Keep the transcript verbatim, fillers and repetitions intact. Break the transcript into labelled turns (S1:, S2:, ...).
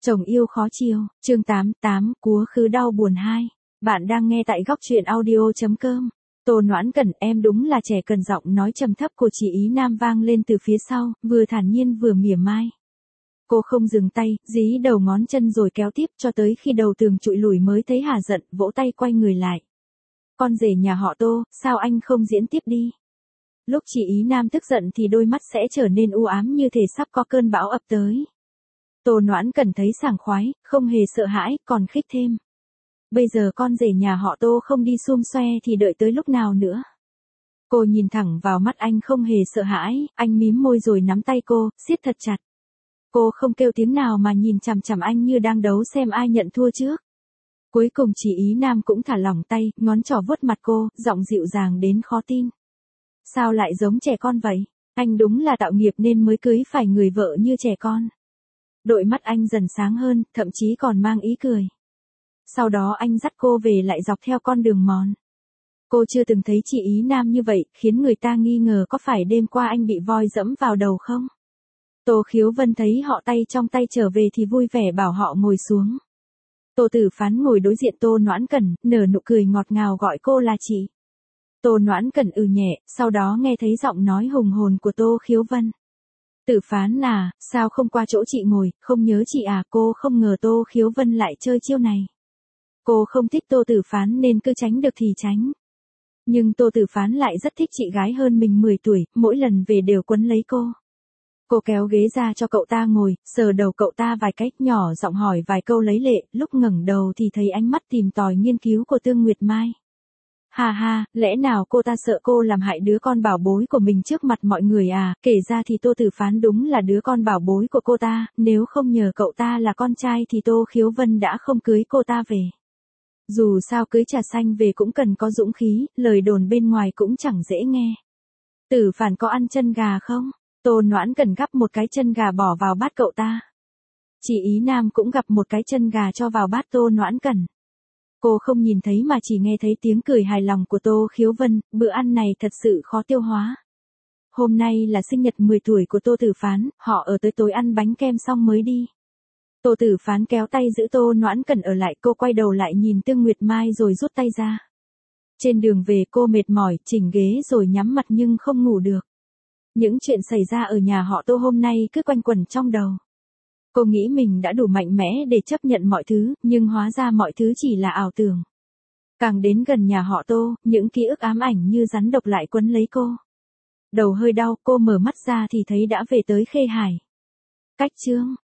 S1: Chồng yêu khó chiều, chương tám tám, cúa khứ đau buồn hai. Bạn đang nghe tại góc truyện audio chấm com. Tô Noãn Cẩn, em đúng là trẻ cần, giọng nói trầm thấp của chị Ý Nam vang lên từ phía sau, vừa thản nhiên vừa mỉa mai. Cô không dừng tay, dí đầu ngón chân rồi kéo tiếp cho tới khi đầu tường trụi lủi mới thấy hả giận, vỗ tay quay người lại. Con rể nhà họ Tô, sao anh không diễn tiếp đi? Lúc chị Ý Nam tức giận thì đôi mắt sẽ trở nên u ám như thể sắp có cơn bão ập tới. Tô Noãn Cẩn thấy sảng khoái, không hề sợ hãi, còn khích thêm. Bây giờ con rể nhà họ Tô không đi xum xoe thì đợi tới lúc nào nữa? Cô nhìn thẳng vào mắt anh không hề sợ hãi, anh mím môi rồi nắm tay cô, siết thật chặt. Cô không kêu tiếng nào mà nhìn chằm chằm anh như đang đấu xem ai nhận thua trước. Cuối cùng chị Ý Nam cũng thả lỏng tay, ngón trỏ vuốt mặt cô, giọng dịu dàng đến khó tin. Sao lại giống trẻ con vậy? Anh đúng là tạo nghiệp nên mới cưới phải người vợ như trẻ con. Đôi mắt anh dần sáng hơn, thậm chí còn mang ý cười. Sau đó anh dắt cô về lại dọc theo con đường mòn. Cô chưa từng thấy chị Ý Nam như vậy, khiến người ta nghi ngờ có phải đêm qua anh bị voi dẫm vào đầu không? Tô Khiếu Vân thấy họ tay trong tay trở về thì vui vẻ bảo họ ngồi xuống. Tô Tử Phán ngồi đối diện Tô Noãn Cẩn, nở nụ cười ngọt ngào gọi cô là chị. Tô Noãn Cẩn ừ nhẹ, sau đó nghe thấy giọng nói hùng hồn của Tô Khiếu Vân. Tử Phán à, sao không qua chỗ chị ngồi, không nhớ chị à? Cô không ngờ Tô Khiếu Vân lại chơi chiêu này. Cô không thích Tô Tử Phán nên cứ tránh được thì tránh. Nhưng Tô Tử Phán lại rất thích chị gái hơn mình mười tuổi, mỗi lần về đều quấn lấy cô. Cô kéo ghế ra cho cậu ta ngồi, sờ đầu cậu ta vài cách, nhỏ giọng hỏi vài câu lấy lệ, lúc ngẩng đầu thì thấy ánh mắt tìm tòi nghiên cứu của Tương Nguyệt Mai. Hà hà, lẽ nào cô ta sợ cô làm hại đứa con bảo bối của mình trước mặt mọi người à? Kể ra thì Tô Tử Phán đúng là đứa con bảo bối của cô ta, nếu không nhờ cậu ta là con trai thì Tô Khiếu Vân đã không cưới cô ta về. Dù sao cưới trà xanh về cũng cần có dũng khí, lời đồn bên ngoài cũng chẳng dễ nghe. Tử Phán có ăn chân gà không? Tô Noãn Cẩn gắp một cái chân gà bỏ vào bát cậu ta. Chị Ý Nam cũng gắp một cái chân gà cho vào bát Tô Noãn Cẩn. Cô không nhìn thấy mà chỉ nghe thấy tiếng cười hài lòng của Tô Khiếu Vân, bữa ăn này thật sự khó tiêu hóa. Hôm nay là sinh nhật mười tuổi của Tô Tử Phán, họ ở tới tối ăn bánh kem xong mới đi. Tô Tử Phán kéo tay giữ Tô Noãn Cẩn ở lại, cô quay đầu lại nhìn Tương Nguyệt Mai rồi rút tay ra. Trên đường về cô mệt mỏi, chỉnh ghế rồi nhắm mặt nhưng không ngủ được. Những chuyện xảy ra ở nhà họ Tô hôm nay cứ quanh quẩn trong đầu. Cô nghĩ mình đã đủ mạnh mẽ để chấp nhận mọi thứ, nhưng hóa ra mọi thứ chỉ là ảo tưởng. Càng đến gần nhà họ Tô, những ký ức ám ảnh như rắn độc lại quấn lấy cô. Đầu hơi đau, cô mở mắt ra thì thấy đã về tới Khê Hải. Cách chương